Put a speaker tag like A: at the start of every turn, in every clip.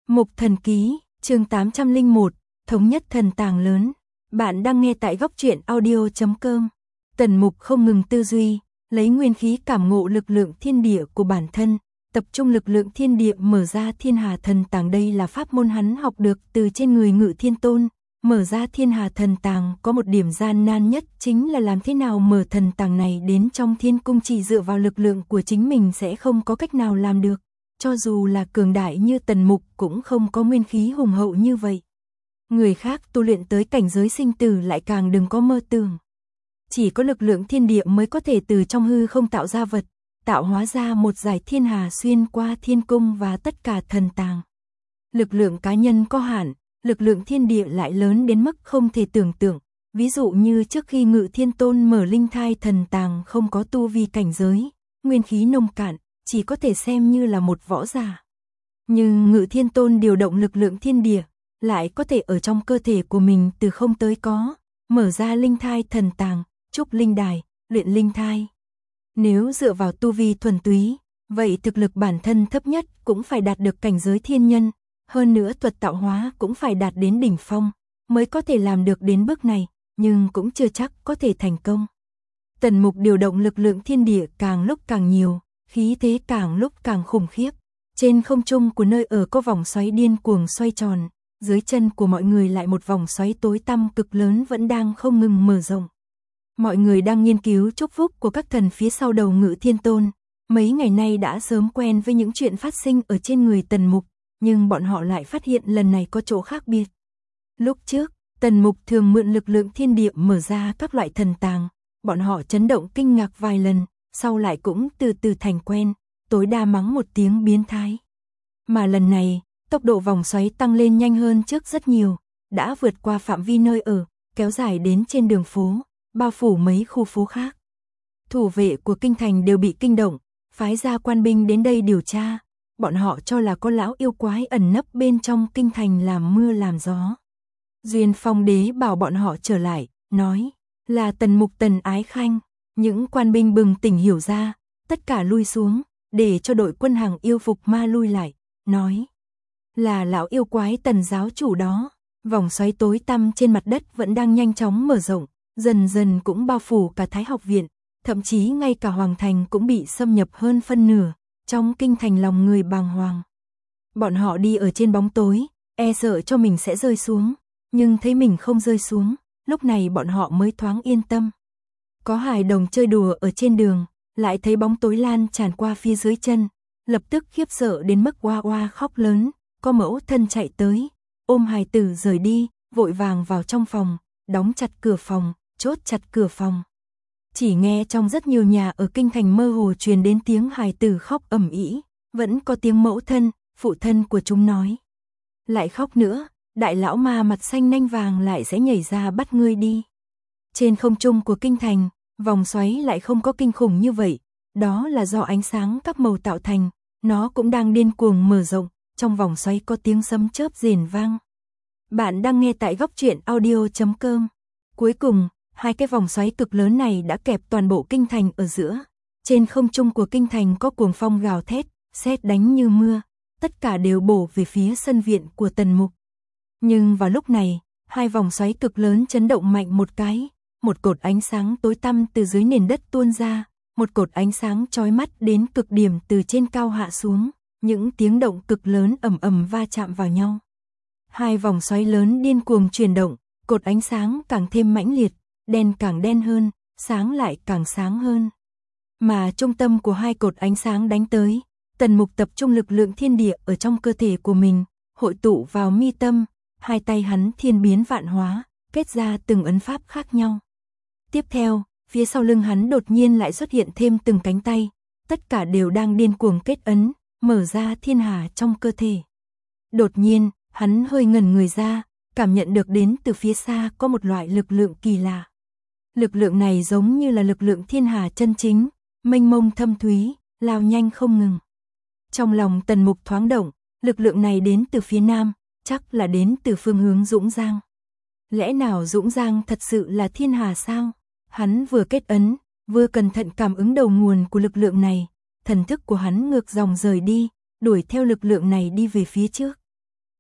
A: Mục Thần Ký, chương 801, Thống nhất thần tàng lớn. Bạn đang nghe tại góc truyện audio.com. Tần Mục không ngừng tư duy, lấy nguyên khí cảm ngộ lực lượng thiên địa của bản thân, tập trung lực lượng thiên địa mở ra thiên hà thần tàng. Đây là pháp môn hắn học được từ trên người Ngự Thiên Tôn. Mở ra thiên hà thần tàng có một điểm gian nan nhất, chính là làm thế nào mở thần tàng này đến trong thiên cung. Chỉ dựa vào lực lượng của chính mình sẽ không có cách nào làm được. Cho dù là cường đại như Tần Mục cũng không có nguyên khí hùng hậu như vậy. Người khác tu luyện tới cảnh giới sinh tử lại càng đừng có mơ tưởng. Chỉ có lực lượng thiên địa mới có thể từ trong hư không tạo ra vật, tạo hóa ra một dải thiên hà xuyên qua thiên cung và tất cả thần tàng. Lực lượng cá nhân có hạn, lực lượng thiên địa lại lớn đến mức không thể tưởng tượng. Ví dụ như trước khi Ngự Thiên Tôn mở linh thai thần tàng không có tu vi cảnh giới, nguyên khí nông cạn, chỉ có thể xem như là một võ giả. Nhưng Ngự Thiên Tôn điều động lực lượng thiên địa, lại có thể ở trong cơ thể của mình từ không tới có, mở ra linh thai thần tàng, trúc linh đài, luyện linh thai. Nếu dựa vào tu vi thuần túy, vậy thực lực bản thân thấp nhất cũng phải đạt được cảnh giới thiên nhân, hơn nữa thuật tạo hóa cũng phải đạt đến đỉnh phong, mới có thể làm được đến bước này, nhưng cũng chưa chắc có thể thành công. Tần Mục điều động lực lượng thiên địa càng lúc càng nhiều, khí thế càng lúc càng khủng khiếp. Trên không trung của nơi ở có vòng xoáy điên cuồng xoay tròn, dưới chân của mọi người lại một vòng xoáy tối tăm cực lớn vẫn đang không ngừng mở rộng. Mọi người đang nghiên cứu chúc phúc của các thần phía sau đầu Ngự Thiên Tôn, mấy ngày nay đã sớm quen với những chuyện phát sinh ở trên người Tần Mục, nhưng bọn họ lại phát hiện lần này có chỗ khác biệt. Lúc trước, Tần Mục thường mượn lực lượng thiên địa mở ra các loại thần tàng, bọn họ chấn động kinh ngạc vài lần, sau lại cũng từ từ thành quen, tối đa mắng một tiếng biến thái. Mà lần này, tốc độ vòng xoáy tăng lên nhanh hơn trước rất nhiều, đã vượt qua phạm vi nơi ở, kéo dài đến trên đường phố, bao phủ mấy khu phố khác. Thủ vệ của kinh thành đều bị kinh động, phái ra quan binh đến đây điều tra, bọn họ cho là có lão yêu quái ẩn nấp bên trong kinh thành làm mưa làm gió. Duyên Phong Đế bảo bọn họ trở lại, nói là Tần Mục Tần Ái Khanh. Những quan binh bừng tỉnh hiểu ra, tất cả lui xuống, để cho đội quân hàng yêu phục ma lui lại, nói là lão yêu quái Tần giáo chủ đó. Vòng xoáy tối tăm trên mặt đất vẫn đang nhanh chóng mở rộng, dần dần cũng bao phủ cả Thái Học Viện, thậm chí ngay cả Hoàng Thành cũng bị xâm nhập hơn phân nửa, trong kinh thành lòng người bàng hoàng. Bọn họ đi ở trên bóng tối, e sợ cho mình sẽ rơi xuống, nhưng thấy mình không rơi xuống, lúc này bọn họ mới thoáng yên tâm. Có hài đồng chơi đùa ở trên đường, lại thấy bóng tối lan tràn qua phía dưới chân, lập tức khiếp sợ đến mức oa oa khóc lớn, có mẫu thân chạy tới, ôm hài tử rời đi, vội vàng vào trong phòng, đóng chặt cửa phòng, chốt chặt cửa phòng. Chỉ nghe trong rất nhiều nhà ở kinh thành mơ hồ truyền đến tiếng hài tử khóc ầm ĩ, vẫn có tiếng mẫu thân, phụ thân của chúng nói. Lại khóc nữa, đại lão ma mặt xanh nanh vàng lại sẽ nhảy ra bắt ngươi đi. Trên không trung của kinh thành, vòng xoáy lại không có kinh khủng như vậy, đó là do ánh sáng các màu tạo thành, nó cũng đang điên cuồng mở rộng, trong vòng xoáy có tiếng sấm chớp rền vang. Bạn đang nghe tại góc truyện audio.com. Cuối cùng, hai cái vòng xoáy cực lớn này đã kẹp toàn bộ kinh thành ở giữa. Trên không trung của kinh thành có cuồng phong gào thét, sét đánh như mưa, tất cả đều bổ về phía sân viện của Tần Mục. Nhưng vào lúc này, hai vòng xoáy cực lớn chấn động mạnh một cái, một cột ánh sáng tối tăm từ dưới nền đất tuôn ra, một cột ánh sáng chói mắt đến cực điểm từ trên cao hạ xuống, những tiếng động cực lớn ầm ầm va chạm vào nhau. Hai vòng xoáy lớn điên cuồng chuyển động, cột ánh sáng càng thêm mãnh liệt, đen càng đen hơn, sáng lại càng sáng hơn. Mà trung tâm của hai cột ánh sáng đánh tới, Tần Mục tập trung lực lượng thiên địa ở trong cơ thể của mình, hội tụ vào mi tâm, hai tay hắn thiên biến vạn hóa, kết ra từng ấn pháp khác nhau. Tiếp theo, phía sau lưng hắn đột nhiên lại xuất hiện thêm từng cánh tay, tất cả đều đang điên cuồng kết ấn, mở ra thiên hà trong cơ thể. Đột nhiên, hắn hơi ngẩn người ra, cảm nhận được đến từ phía xa có một loại lực lượng kỳ lạ. Lực lượng này giống như là lực lượng thiên hà chân chính, mênh mông thâm thúy, lao nhanh không ngừng. Trong lòng Tần Mục thoáng động, lực lượng này đến từ phía nam, chắc là đến từ phương hướng Dũng Giang. Lẽ nào Dũng Giang thật sự là thiên hà sao? Hắn vừa kết ấn, vừa cẩn thận cảm ứng đầu nguồn của lực lượng này, thần thức của hắn ngược dòng rời đi, đuổi theo lực lượng này đi về phía trước.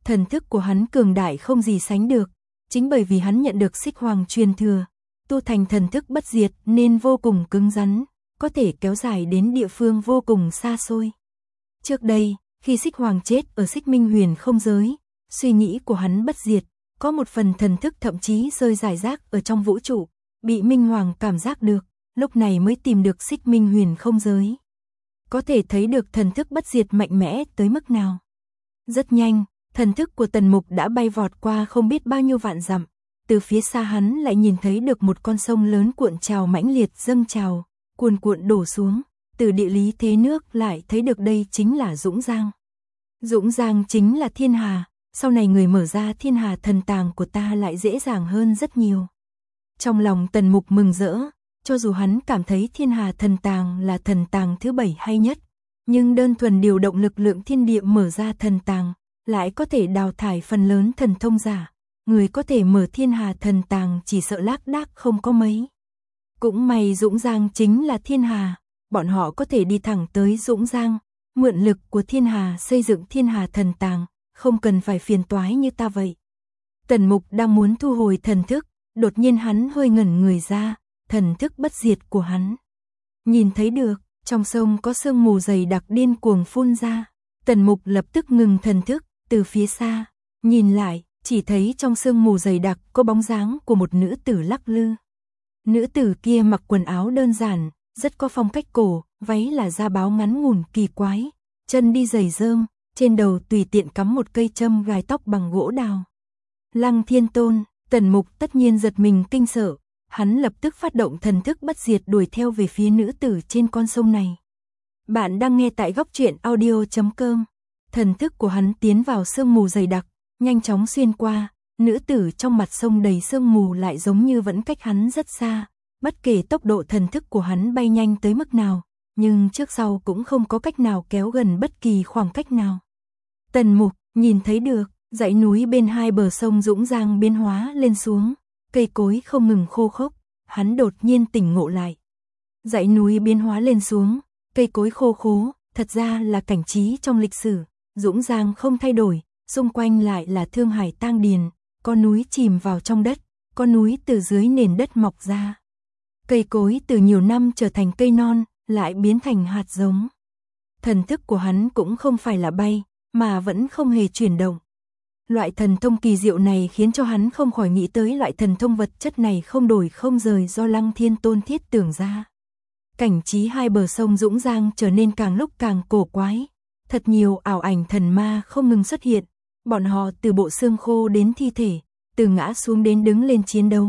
A: Thần thức của hắn cường đại không gì sánh được, chính bởi vì hắn nhận được Xích Hoàng truyền thừa, tu thành thần thức bất diệt nên vô cùng cứng rắn, có thể kéo dài đến địa phương vô cùng xa xôi. Trước đây, khi Xích Hoàng chết ở Xích Minh Huyền không giới, suy nghĩ của hắn bất diệt, có một phần thần thức thậm chí rơi rải rác ở trong vũ trụ, bị Minh Hoàng cảm giác được, lúc này mới tìm được Xích Minh Huyền không giới. Có thể thấy được thần thức bất diệt mạnh mẽ tới mức nào. Rất nhanh, thần thức của Tần Mục đã bay vọt qua không biết bao nhiêu vạn dặm, từ phía xa hắn lại nhìn thấy được một con sông lớn cuộn trào mãnh liệt dâng trào, cuồn cuộn đổ xuống, từ địa lý thế nước lại thấy được đây chính là Dũng Giang. Dũng Giang chính là thiên hà, sau này người mở ra thiên hà thần tàng của ta lại dễ dàng hơn rất nhiều. Trong lòng Tần Mục mừng rỡ, cho dù hắn cảm thấy thiên hà thần tàng là thần tàng thứ 7 hay nhất, nhưng đơn thuần điều động lực lượng thiên địa mở ra thần tàng, lại có thể đào thải phần lớn thần thông giả. Người có thể mở thiên hà thần tàng chỉ sợ lác đác không có mấy. Cũng may Dũng Giang chính là thiên hà, bọn họ có thể đi thẳng tới Dũng Giang, mượn lực của thiên hà xây dựng thiên hà thần tàng, không cần phải phiền toái như ta vậy. Tần Mục đang muốn thu hồi thần thức, đột nhiên hắn hơi ngẩn người ra, thần thức bất diệt của hắn. Nhìn thấy được, trong sông có sương mù dày đặc điên cuồng phun ra, Tần Mục lập tức ngừng thần thức, từ phía xa, nhìn lại, chỉ thấy trong sương mù dày đặc có bóng dáng của một nữ tử lắc lư. Nữ tử kia mặc quần áo đơn giản, rất có phong cách cổ, váy là da báo ngắn ngủn kỳ quái, chân đi giày rơm, trên đầu tùy tiện cắm một cây châm gài tóc bằng gỗ đào. Lăng Thiên Tôn, Tần Mục tất nhiên giật mình kinh sợ, hắn lập tức phát động thần thức bất diệt đuổi theo về phía nữ tử trên con sông này. Bạn đang nghe tại góc truyện audio.com. Thần thức của hắn tiến vào sương mù dày đặc, nhanh chóng xuyên qua, nữ tử trong mặt sông đầy sương mù lại giống như vẫn cách hắn rất xa, bất kể tốc độ thần thức của hắn bay nhanh tới mức nào, nhưng trước sau cũng không có cách nào kéo gần bất kỳ khoảng cách nào. Tần Mục nhìn thấy được, dãy núi bên hai bờ sông Dũng Giang biến hóa lên xuống, cây cối không ngừng khô khốc, hắn đột nhiên tỉnh ngộ lại. Dãy núi biến hóa lên xuống, cây cối khô khố, thật ra là cảnh trí trong lịch sử, Dũng Giang không thay đổi, xung quanh lại là Thương Hải tang điền, có núi chìm vào trong đất, có núi từ dưới nền đất mọc ra. Cây cối từ nhiều năm trở thành cây non, lại biến thành hạt giống. Thần thức của hắn cũng không phải là bay, mà vẫn không hề chuyển động. Loại thần thông kỳ diệu này khiến cho hắn không khỏi nghĩ tới loại thần thông vật chất này không đổi không rời do Lăng Thiên Tôn thiết tưởng ra. Cảnh trí hai bờ sông Dũng Giang trở nên càng lúc càng cổ quái. Thật nhiều ảo ảnh thần ma không ngừng xuất hiện, bọn họ từ bộ xương khô đến thi thể, từ ngã xuống đến đứng lên chiến đấu.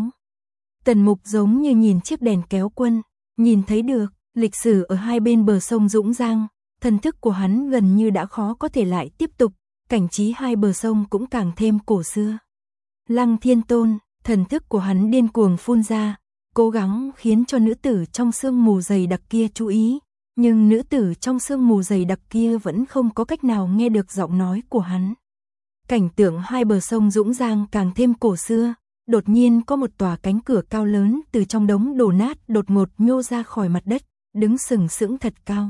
A: Tần Mục giống như nhìn chiếc đèn kéo quân, nhìn thấy được lịch sử ở hai bên bờ sông Dũng Giang, thần thức của hắn gần như đã khó có thể lại tiếp tục, cảnh trí hai bờ sông cũng càng thêm cổ xưa. Lăng Thiên Tôn, thần thức của hắn điên cuồng phun ra, cố gắng khiến cho nữ tử trong sương mù dày đặc kia chú ý, nhưng nữ tử trong sương mù dày đặc kia vẫn không có cách nào nghe được giọng nói của hắn. Cảnh tượng hai bờ sông Dũng Giang càng thêm cổ xưa, đột nhiên có một tòa cánh cửa cao lớn từ trong đống đổ nát đột ngột nhô ra khỏi mặt đất, đứng sừng sững thật cao.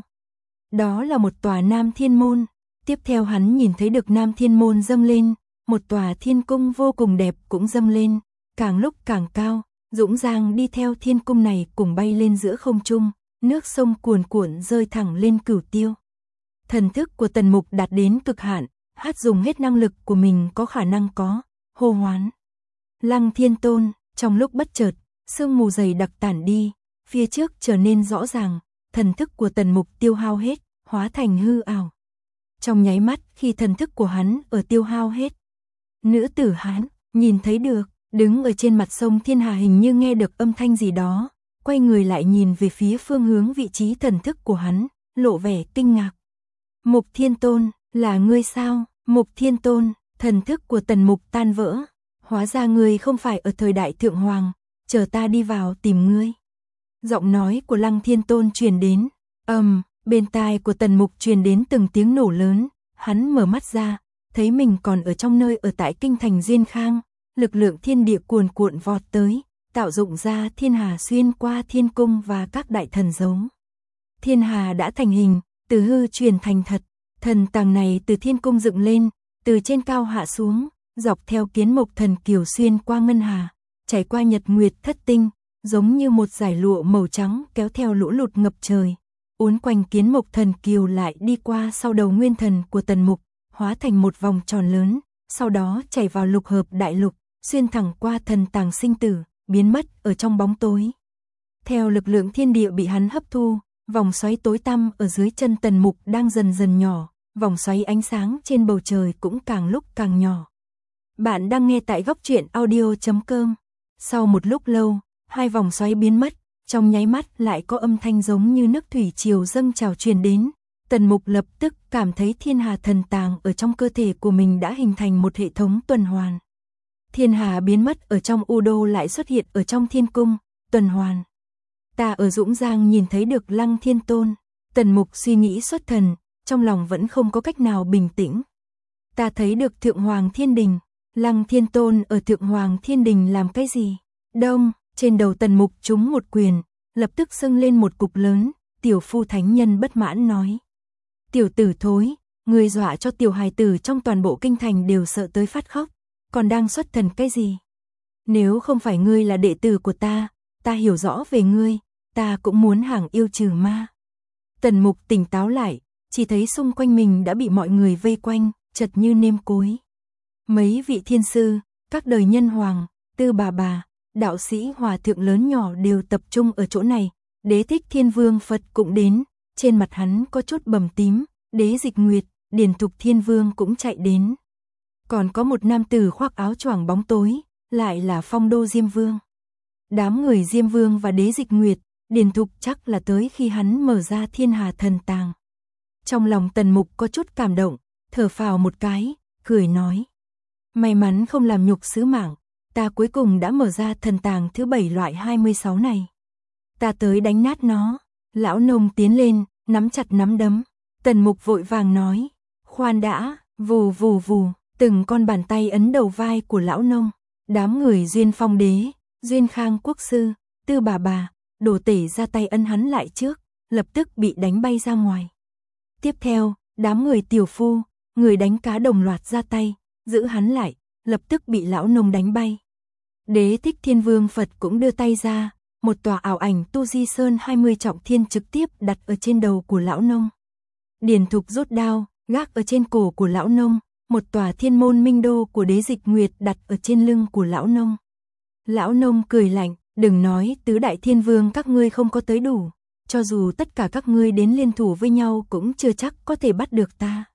A: Đó là một tòa Nam Thiên Môn, tiếp theo hắn nhìn thấy được Nam Thiên Môn dâng lên, một tòa thiên cung vô cùng đẹp cũng dâng lên, càng lúc càng cao, Dũng Giang đi theo thiên cung này cùng bay lên giữa không trung, nước sông cuồn cuộn rơi thẳng lên Cửu Tiêu. Thần thức của Tần Mục đạt đến cực hạn, hát dùng hết năng lực của mình có khả năng có, hô hoán. Lăng Thiên Tôn, trong lúc bất chợt, sương mù dày đặc tản đi, phía trước trở nên rõ ràng, thần thức của Tần Mục tiêu hao hết, hóa thành hư ảo. Trong nháy mắt khi thần thức của hắn ở tiêu hao hết, nữ tử hắn nhìn thấy được, đứng ở trên mặt sông Thiên Hà hình như nghe được âm thanh gì đó, quay người lại nhìn về phía phương hướng vị trí thần thức của hắn, lộ vẻ kinh ngạc. Mục Thiên Tôn, là ngươi sao? Mục Thiên Tôn, thần thức của Tần Mục tan vỡ, hóa ra ngươi không phải ở thời đại Thượng Hoàng, chờ ta đi vào tìm ngươi. Giọng nói của Lăng Thiên Tôn truyền đến, bên tai của Tần Mục truyền đến từng tiếng nổ lớn, hắn mở mắt ra, thấy mình còn ở trong nơi ở tại kinh thành Diên Khang, lực lượng thiên địa cuồn cuộn vọt tới, tạo dụng ra thiên hà xuyên qua thiên cung và các đại thần dấu. Thiên hà đã thành hình, từ hư truyền thành thật, thần tàng này từ thiên cung dựng lên, từ trên cao hạ xuống, dọc theo Kiến Mộc Thần Kiều xuyên qua ngân hà, chảy qua nhật nguyệt thất tinh, giống như một dải lụa màu trắng kéo theo lũ lụt ngập trời, uốn quanh Kiến Mộc Thần Kiều lại đi qua sau đầu nguyên thần của Tần Mục, hóa thành một vòng tròn lớn, sau đó chảy vào lục hợp đại lục, xuyên thẳng qua thần tàng sinh tử, biến mất ở trong bóng tối. Theo lực lượng thiên địa bị hắn hấp thu, vòng xoáy tối tăm ở dưới chân Tần Mục đang dần dần nhỏ, vòng xoáy ánh sáng trên bầu trời cũng càng lúc càng nhỏ. Bạn đang nghe tại góc truyện audio.com. Sau một lúc lâu, hai vòng xoáy biến mất, trong nháy mắt lại có âm thanh giống như nước thủy triều dâng trào truyền đến. Tần Mục lập tức cảm thấy thiên hà thần tàng ở trong cơ thể của mình đã hình thành một hệ thống tuần hoàn. Thiên hà biến mất ở trong U Đô lại xuất hiện ở trong thiên cung, tuần hoàn. Ta ở Dũng Giang nhìn thấy được Lăng Thiên Tôn. Tần Mục suy nghĩ xuất thần, trong lòng vẫn không có cách nào bình tĩnh. Ta thấy được Thượng Hoàng Thiên Đình. Lăng Thiên Tôn ở Thượng Hoàng Thiên Đình làm cái gì? Đông, trên đầu Tần Mục trúng một quyền, lập tức sưng lên một cục lớn. Tiểu phu thánh nhân bất mãn nói: tiểu tử thối, ngươi dọa cho tiểu hài tử trong toàn bộ kinh thành đều sợ tới phát khóc, còn đang xuất thần cái gì? Nếu không phải ngươi là đệ tử của ta hiểu rõ về ngươi, ta cũng muốn hàng yêu trừ ma. Tần Mục tỉnh táo lại, chỉ thấy xung quanh mình đã bị mọi người vây quanh, chật như nêm cối. Mấy vị thiên sư, các đời nhân hoàng, tư bà, đạo sĩ hòa thượng lớn nhỏ đều tập trung ở chỗ này. Đế Thích Thiên Vương Phật cũng đến, trên mặt hắn có chút bầm tím. Đế Dịch Nguyệt, Điền Thục Thiên Vương cũng chạy đến. Còn có một nam tử khoác áo choàng bóng tối, lại là Phong Đô Diêm Vương. Đám người Diêm Vương và Đế Dịch Nguyệt, Điền Thục chắc là tới khi hắn mở ra thiên hà thần tàng. Trong lòng Tần Mục có chút cảm động, thở phào một cái, cười nói: may mắn không làm nhục sứ mạng, ta cuối cùng đã mở ra thần tàng thứ 7 loại 26 này. Ta tới đánh nát nó. Lão nông tiến lên, nắm chặt nắm đấm. Tần Mục vội vàng nói: khoan đã, vù vù vù, từng con bàn tay ấn đầu vai của lão nông. Đám người Duyên Phong Đế, Duyên Khang Quốc Sư, Tư bà, Đồ Tể ra tay ấn hắn lại trước, lập tức bị đánh bay ra ngoài. Tiếp theo, đám người Tiểu Phu, người đánh cá đồng loạt ra tay, giữ hắn lại, lập tức bị lão nông đánh bay. Đế Thích Thiên Vương Phật cũng đưa tay ra, một tòa ảo ảnh Tu Di Sơn 20 trọng thiên trực tiếp đặt ở trên đầu của lão nông. Điền Thục rút đao, gác ở trên cổ của lão nông, một tòa Thiên Môn Minh Đô của Đế Dịch Nguyệt đặt ở trên lưng của lão nông. Lão nông cười lạnh: đừng nói tứ đại thiên vương các ngươi không có tới đủ, cho dù tất cả các ngươi đến liên thủ với nhau cũng chưa chắc có thể bắt được ta.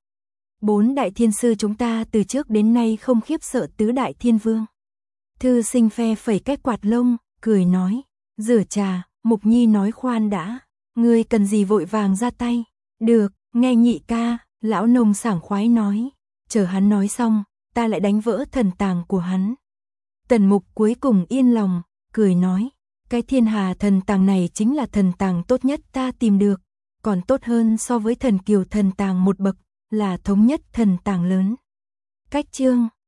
A: 4 đại thiên sư chúng ta từ trước đến nay không khiếp sợ tứ đại thiên vương. Thư Sinh phe phẩy cái quạt lông, cười nói: rửa trà. Mục Nhi nói: khoan đã, ngươi cần gì vội vàng ra tay? Được, nghe nhị ca. Lão nông sảng khoái nói: chờ hắn nói xong, ta lại đánh vỡ thần tàng của hắn. Tần Mục cuối cùng yên lòng, cười nói: cái thiên hà thần tàng này chính là thần tàng tốt nhất ta tìm được, còn tốt hơn so với thần kiều thần tàng một bậc, là thống nhất thần tàng lớn. Cách chương